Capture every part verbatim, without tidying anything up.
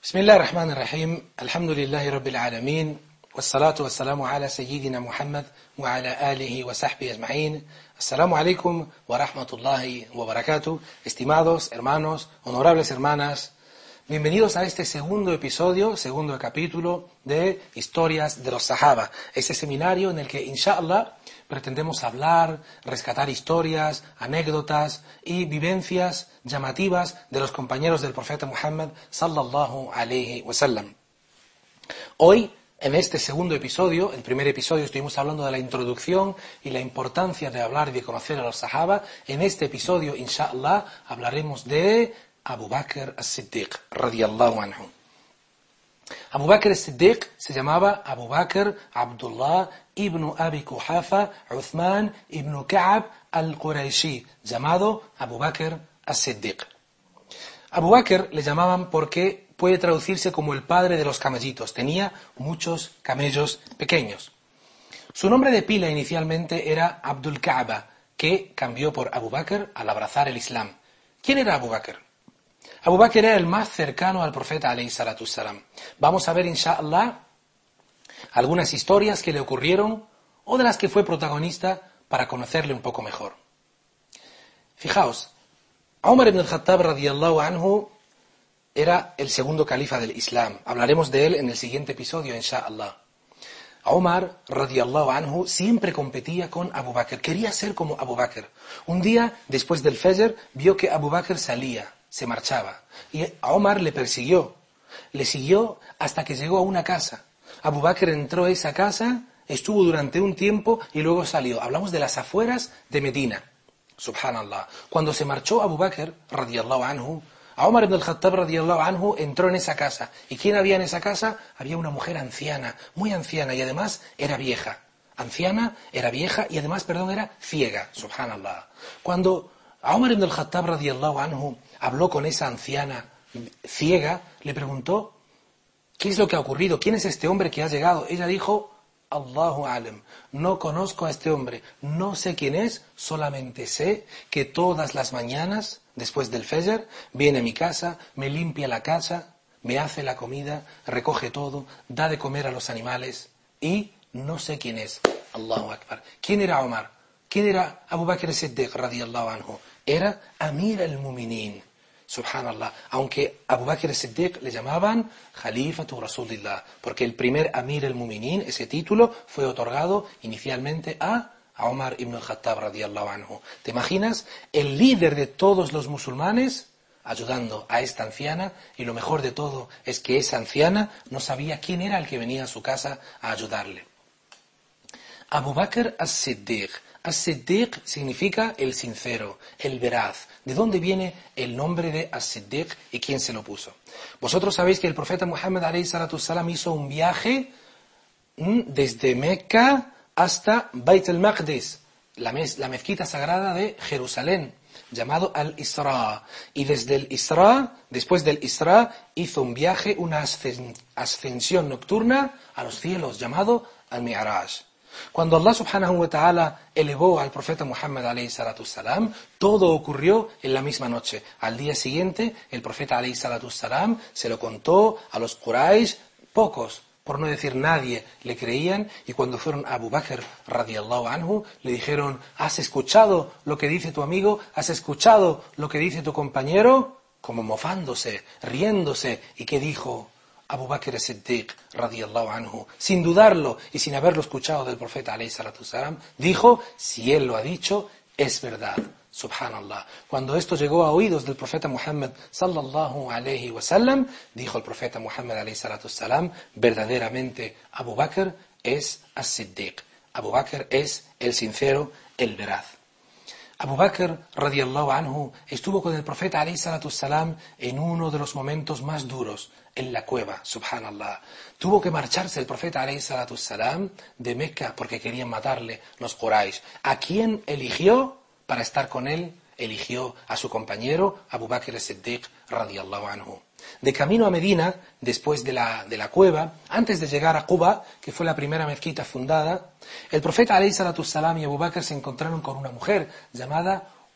بسم الله الرحمن الرحيم الحمد لله رب العالمين والصلاة والسلام على سيدنا محمد وعلى آله وصحبه أجمعين. Assalamu alaikum wa rahmatullahi wa barakatuh. Estimados hermanos, honorables hermanas, bienvenidos a este segundo episodio, segundo capítulo de Historias de los Sahaba. Este seminario en el que, inshallah, pretendemos hablar, rescatar historias, anécdotas y vivencias llamativas de los compañeros del profeta Muhammad sallallahu alayhi wa sallam. Hoy, en este segundo episodio, el primer episodio estuvimos hablando de la introducción y la importancia de hablar y de conocer a los Sahaba. En este episodio, inshallah, hablaremos de Abu Bakr as-Siddiq, radiyallahu anhu. Abu Bakr as-Siddiq se llamaba Abu Bakr Abdullah ibn Abi Kuhafa Uthman ibn Ka'ab al-Qurayshi, llamado Abu Bakr as-Siddiq. Abu Bakr le llamaban porque puede traducirse como el padre de los camellitos. Tenía muchos camellos pequeños. Su nombre de pila inicialmente era Abdul Ka'ba, que cambió por Abu Bakr al abrazar el Islam. ¿Quién era Abu Bakr? Abu Bakr era el más cercano al profeta alayhi salatu wassalam. Vamos a ver, inshallah, algunas historias que le ocurrieron o de las que fue protagonista para conocerle un poco mejor. Fijaos, Umar ibn al-Khattab radiyallahu anhu era el segundo califa del Islam. Hablaremos de él en el siguiente episodio, inshallah. Umar radiyallahu anhu siempre competía con Abu Bakr. Quería ser como Abu Bakr. Un día, después del Fajr, vio que Abu Bakr salía, se marchaba. Y a Umar le persiguió. Le siguió hasta que llegó a una casa. Abu Bakr entró a esa casa, estuvo durante un tiempo y luego salió. Hablamos de las afueras de Medina. Subhanallah. Cuando se marchó Abu Bakr radiyallahu anhu, a Umar ibn al-Khattab radiyallahu anhu entró en esa casa. ¿Y quién había en esa casa? Había una mujer anciana, muy anciana, y además era vieja. Anciana, era vieja y además, perdón, era ciega. Subhanallah. Cuando a Umar ibn al-Khattab radiyallahu anhu habló con esa anciana ciega, le preguntó, ¿qué es lo que ha ocurrido? ¿Quién es este hombre que ha llegado? Ella dijo, Allahu alam, no conozco a este hombre, no sé quién es, solamente sé que todas las mañanas, después del Fajr, viene a mi casa, me limpia la casa, me hace la comida, recoge todo, da de comer a los animales y no sé quién es. Allahu Akbar. ¿Quién era Umar? ¿Quién era Abu Bakr as-Siddiq radiyallahu anhu? Era Amir al-Muminin. Subhanallah, aunque Abu Bakr as-Siddiq le llamaban Khalifatu Rasulillah, porque el primer Amir al-Muminin, ese título, fue otorgado inicialmente a, a Umar ibn al-Khattab radiyallahu anhu. ¿Te imaginas? El líder de todos los musulmanes ayudando a esta anciana, y lo mejor de todo es que esa anciana no sabía quién era el que venía a su casa a ayudarle. Abu Bakr as-Siddiq. As-Siddiq significa el sincero, el veraz. ¿De dónde viene el nombre de As-Siddiq y quién se lo puso? Vosotros sabéis que el profeta Muhammad alayhi salatu wassalam hizo un viaje desde Mecca hasta Bait al-Maqdis, la, mez, la mezquita sagrada de Jerusalén, llamado Al-Isra. Y desde el Isra, después del Isra, hizo un viaje, una ascensión nocturna a los cielos, llamado Al-Mi'raj. Cuando Allah subhanahu wa ta'ala elevó al profeta Muhammad alayhi salatu salam, todo ocurrió en la misma noche. Al día siguiente, el profeta alayhi salatu salam se lo contó a los Quraysh, pocos, por no decir nadie, le creían, y cuando fueron a Abu Bakr radiyallahu anhu, le dijeron, ¿has escuchado lo que dice tu amigo? ¿Has escuchado lo que dice tu compañero? Como mofándose, riéndose. ¿Y qué dijo Abu Bakr as-Siddiq radiyallahu anhu? Sin dudarlo y sin haberlo escuchado del profeta alayhi salatu wassalam, dijo, si él lo ha dicho, es verdad. Subhanallah. Cuando esto llegó a oídos del profeta Muhammad sallallahu alayhi wasallam, dijo el profeta Muhammad alayhi salatu wassalam, verdaderamente Abu Bakr es as-Siddiq. Abu Bakr es el sincero, el veraz. Abu Bakr radiyallahu anhu estuvo con el profeta alayhi salatu wassalam en uno de los momentos más duros, en la cueva, subhanallah. Tuvo que marcharse el profeta alayhi salatu wassalam de Mecca porque querían matarle los Quraysh. ¿A quién eligió para estar con él? Eligió a su compañero Abu Bakr as-Siddiq radiyallahu anhu. De camino a Medina, después de la, de la cueva, antes de llegar a Quba, que fue la primera mezquita fundada, el profeta alayhi salatu wassalam y Abu Bakr se encontraron con una mujer llamada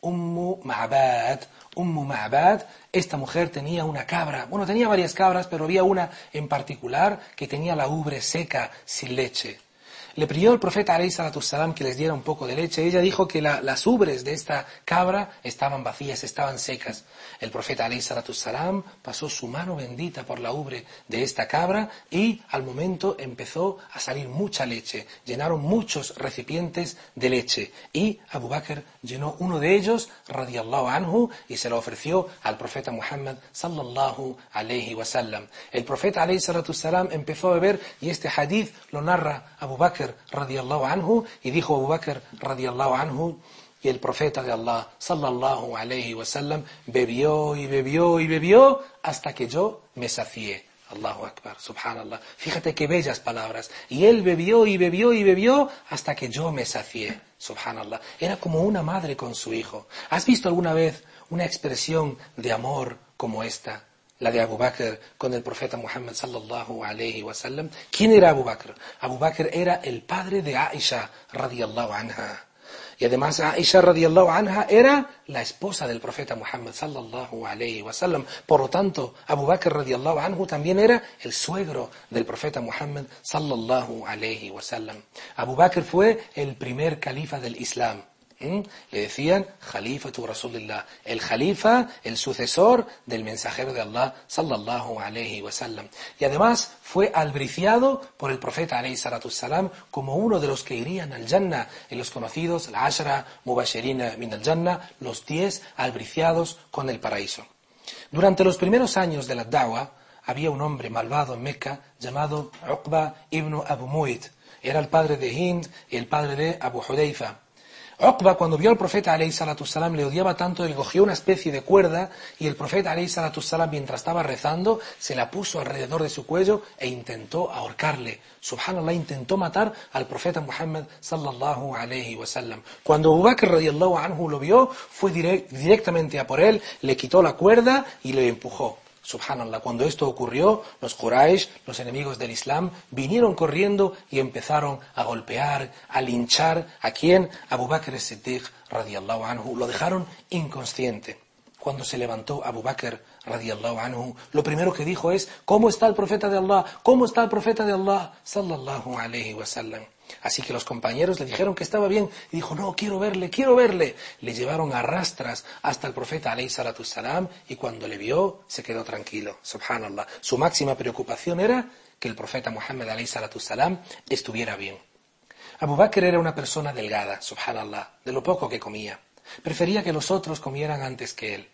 Ummu Ma'bad. Ummu Ma'bad, esta mujer tenía una cabra, bueno, tenía varias cabras, pero había una en particular que tenía la ubre seca, sin leche. Le pidió el profeta alayhi salatu salam que les diera un poco de leche. Ella dijo que la, las ubres de esta cabra estaban vacías, estaban secas. El profeta alayhi salatu salam pasó su mano bendita por la ubre de esta cabra y al momento empezó a salir mucha leche. Llenaron muchos recipientes de leche y Abu Bakr llenó uno de ellos, radiyallahu anhu, y se lo ofreció al profeta Muhammad sallallahu alayhi wa sallam. El profeta alayhi salatu salam empezó a beber y este hadith lo narra Abu Bakr radiyallahu anhu, y dijo Abu Bakr radiyallahu anhu, y el profeta de Allah sallallahu alayhi wa sallam bebió y bebió y bebió hasta que yo me sacié. Allahu Akbar, subhanallah. Fíjate qué bellas palabras. Y él bebió y bebió y bebió hasta que yo me sacié. Subhanallah. Era como una madre con su hijo. ¿Has visto alguna vez una expresión de amor como esta? La de Abu Bakr con el profeta Muhammad sallallahu alayhi wa sallam. ¿Quién era Abu Bakr? Abu Bakr era el padre de Aisha radiyallahu anha. Y además Aisha radiyallahu anha era la esposa del profeta Muhammad sallallahu alayhi wa sallam. Por lo tanto, Abu Bakr radiyallahu anhu también era el suegro del profeta Muhammad sallallahu alayhi wa sallam. Abu Bakr fue el primer califa del Islam. ¿Mm? Le decían Khalifatu Rasulillah, el Khalifa, el sucesor del mensajero de Allah sallallahu alayhi wa sallam. Y además fue albriciado por el profeta alayhi salatu salam como uno de los que irían al Jannah, en los conocidos la Ashra Mubashirina min al Jannah, los diez albriciados con el paraíso. Durante los primeros años de la da'wa había un hombre malvado en Meca llamado Uqba ibn Abu Mu'ayt. Era el padre de Hind y el padre de Abu Hudayfa. Uqba, cuando vio al profeta alayhi salatu salam, le odiaba tanto, él cogió una especie de cuerda y el profeta alayhi salatu salam, mientras estaba rezando, se la puso alrededor de su cuello e intentó ahorcarle. Subhanallah, intentó matar al profeta Muhammad sallallahu alayhi wa sallam. Cuando Abu Bakr radiyallahu anhu lo vio, fue direct, directamente a por él, le quitó la cuerda y le empujó. Subhanallah, cuando esto ocurrió, los Quraysh, los enemigos del Islam, vinieron corriendo y empezaron a golpear, a linchar a quien, Abu Bakr as-Siddiq radiyallahu anhu, lo dejaron inconsciente. Cuando se levantó Abu Bakr radiyallahu anhu, lo primero que dijo es: ¿cómo está el profeta de Allah? ¿Cómo está el profeta de Allah? Sallallahu alayhi wa sallam. Así que los compañeros le dijeron que estaba bien y dijo: no, quiero verle, quiero verle. Le llevaron a rastras hasta el profeta alayhi salatu salam y cuando le vio se quedó tranquilo. Subhanallah. Su máxima preocupación era que el profeta Muhammad alayhi salatu salam estuviera bien. Abu Bakr era una persona delgada, subhanallah, de lo poco que comía. Prefería que los otros comieran antes que él.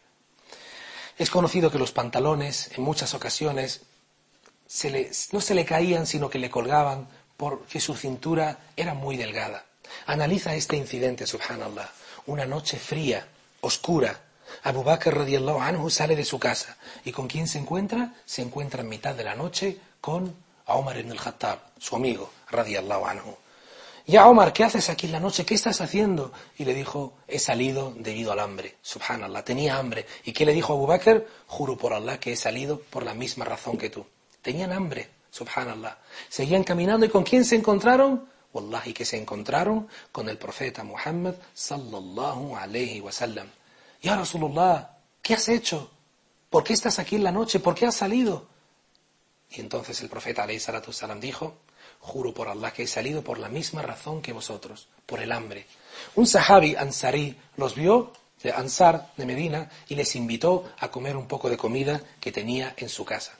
Es conocido que los pantalones en muchas ocasiones se le, no se le caían, sino que le colgaban porque su cintura era muy delgada. Analiza este incidente, subhanallah. Una noche fría, oscura. Abu Bakr radiyallahu anhu sale de su casa. ¿Y con quién se encuentra? Se encuentra en mitad de la noche con Umar ibn al-Khattab, su amigo, radiyallahu anhu. Ya Omar, ¿qué haces aquí en la noche? ¿Qué estás haciendo? Y le dijo: he salido debido al hambre. Subhanallah, tenía hambre. ¿Y qué le dijo Abu Bakr? Juro por Allah que he salido por la misma razón que tú. Tenían hambre, subhanallah. Seguían caminando, ¿y con quién se encontraron? Wallahi que se encontraron con el profeta Muhammad sallallahu alayhi wa sallam. Ya Rasulullah, ¿qué has hecho? ¿Por qué estás aquí en la noche? ¿Por qué has salido? Y entonces el profeta alayhi salatu salam dijo: juro por Allah que he salido por la misma razón que vosotros, por el hambre. Un sahabi ansarí los vio, de Ansar, de Medina, y les invitó a comer un poco de comida que tenía en su casa.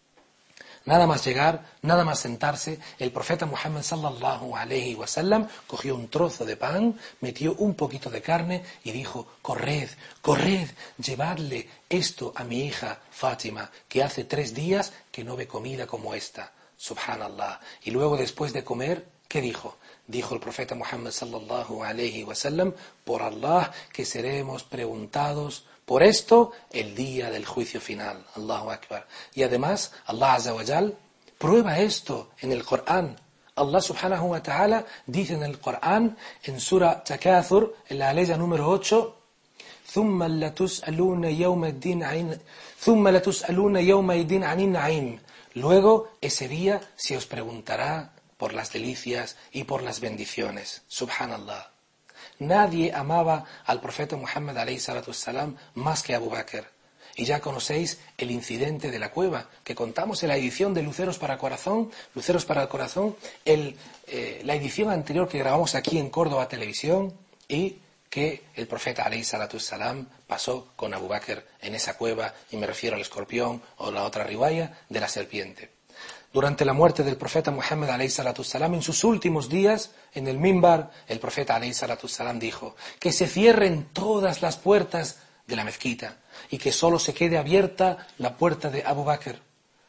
Nada más llegar, nada más sentarse, el profeta Muhammad sallallahu alayhi wa sallam cogió un trozo de pan, metió un poquito de carne y dijo: corred, corred, llevadle esto a mi hija Fátima, que hace tres días que no ve comida como esta. Subhanallah. Y luego, después de comer, ¿qué dijo? Dijo el profeta Muhammad sallallahu alayhi wa sallam: por Allah que seremos preguntados por esto el día del juicio final. Allahu Akbar. Y además, Allah Azza wa Jal prueba esto en el Corán. Allah subhanahu wa ta'ala dice en el Corán, en Sura Takathur, en la aleya número ocho: ثُمَّ لَتُسْأَلُونَ يَوْمَ الدِّينِ عَنِ ثُمَّ لَتُسْأَلُونَ يَوْمَئِذٍ عَنِ النَّعِيمِ. Luego, ese día se os preguntará por las delicias y por las bendiciones. Subhanallah. Nadie amaba al profeta Muhammad alayhi salatu wassalam más que Abu Bakr. Y ya conocéis el incidente de la cueva, que contamos en la edición de Luceros para Corazón, Luceros para el Corazón, el, eh, la edición anterior que grabamos aquí en Córdoba Televisión, y que el profeta alayhi salatu wassalam pasó con Abu Bakr en esa cueva, y me refiero al escorpión o la otra riwaya de la serpiente. Durante la muerte del profeta Muhammad alayhi salatu wassalam, en sus últimos días, en el mimbar, el profeta alayhi salatu wassalam dijo que se cierren todas las puertas de la mezquita y que solo se quede abierta la puerta de Abu Bakr.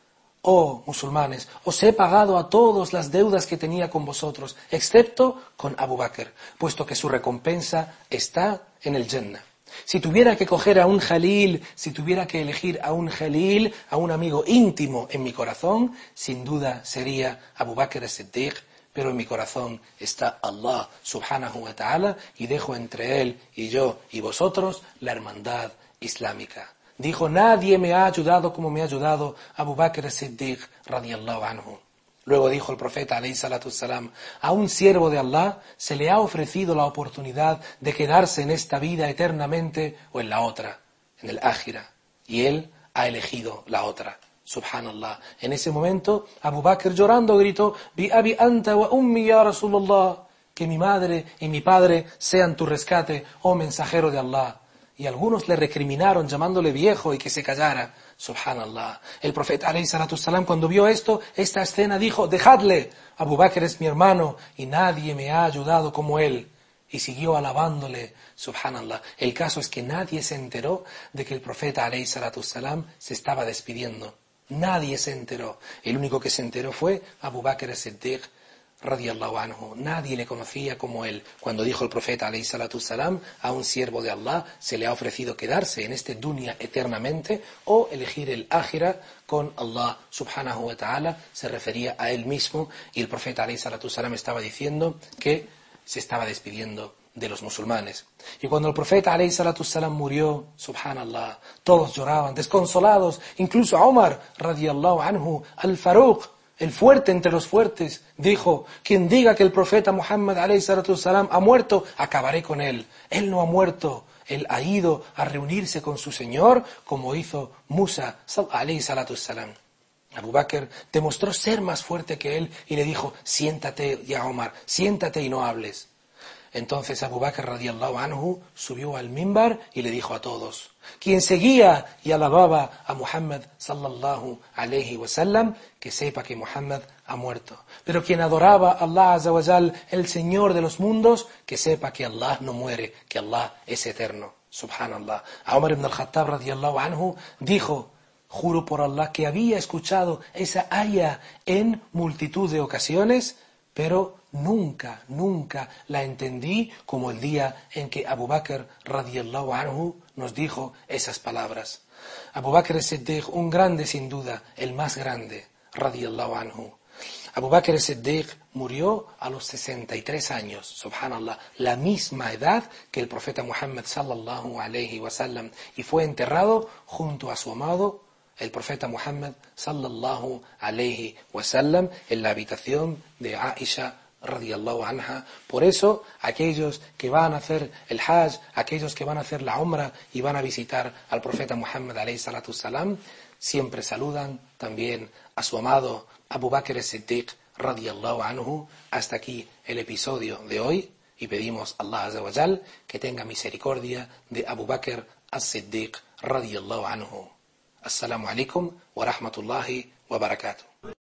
Oh musulmanes, os he pagado a todos las deudas que tenía con vosotros, excepto con Abu Bakr, puesto que su recompensa está en el Jannah. Si tuviera que coger a un Jalil, si tuviera que elegir a un Jalil, a un amigo íntimo en mi corazón, sin duda sería Abu Bakr as-Siddiq, pero en mi corazón está Allah subhanahu wa ta'ala, y dejo entre él y yo y vosotros la hermandad islámica. Dijo, nadie me ha ayudado como me ha ayudado Abu Bakr as-Siddiq radiyallahu anhu. Luego dijo el profeta alayhi salatu wassalam, a un siervo de Allah se le ha ofrecido la oportunidad de quedarse en esta vida eternamente o en la otra, en el ákhira, y él ha elegido la otra. Subhanallah. En ese momento, Abu Bakr llorando gritó, Bi abi anta wa ummi ya Rasulullah, que mi madre y mi padre sean tu rescate, oh mensajero de Allah. Y algunos le recriminaron llamándole viejo y que se callara. Subhanallah. El profeta alayhi salatu wassalam, cuando vio esto, esta escena, dijo, dejadle, Abu Bakr es mi hermano y nadie me ha ayudado como él. Y siguió alabándole. Subhanallah. El caso es que nadie se enteró de que el profeta alayhi salatu wassalam se estaba despidiendo. Nadie se enteró. El único que se enteró fue Abu Bakr as-Siddiq radiyallahu anhu. Nadie le conocía como él. Cuando dijo el profeta alayhi salatu wassalam, a un siervo de Allah se le ha ofrecido quedarse en este dunya eternamente o elegir el ákhira con Allah subhanahu wa ta'ala, se refería a él mismo, y el profeta alayhi salatu wassalam estaba diciendo que se estaba despidiendo de los musulmanes. Y cuando el profeta alayhi salatu wassalam murió, subhanallah, todos lloraban, desconsolados, incluso Omar radiyallahu anhu, al-Faruq, el fuerte entre los fuertes, dijo, quien diga que el profeta Muhammad alayhi salatu wassalam ha muerto, acabaré con él. Él no ha muerto, él ha ido a reunirse con su Señor, como hizo Musa alayhi salatu wassalam. Abu Bakr demostró ser más fuerte que él y le dijo, siéntate ya Omar, siéntate y no hables. Entonces Abu Bakr radiyallahu anhu subió al mimbar y le dijo a todos, quien seguía y alababa a Muhammad sallallahu alayhi wasallam, que sepa que Muhammad ha muerto. Pero quien adoraba a Allah azza wa jal, el Señor de los mundos, que sepa que Allah no muere, que Allah es eterno. Subhanallah. A Umar ibn al-Khattab radiyallahu anhu dijo, juro por Allah que había escuchado esa aya en multitud de ocasiones, pero nunca, nunca la entendí como el día en que Abu Bakr radiyallahu anhu nos dijo esas palabras. Abu Bakr as-Siddiq, un grande sin duda, el más grande, radiyallahu anhu. Abu Bakr as-Siddiq murió a los sesenta y tres años, subhanallah, la misma edad que el profeta Muhammad sallallahu alayhi wasallam, y fue enterrado junto a su amado el profeta Muhammad sallallahu alayhi wasallam en la habitación de Aisha radiyallahu anha. Por eso, aquellos que van a hacer el Hajj, aquellos que van a hacer la Umrah y van a visitar al profeta Muhammad alayhi salatu salam, siempre saludan también a su amado Abu Bakr as-Siddiq radiyallahu anhu. Hasta aquí el episodio de hoy y pedimos a Allah azza wa jal que tenga misericordia de Abu Bakr as-Siddiq radiyallahu anhu. Assalamu alaikum wa rahmatullahi wa barakatuh.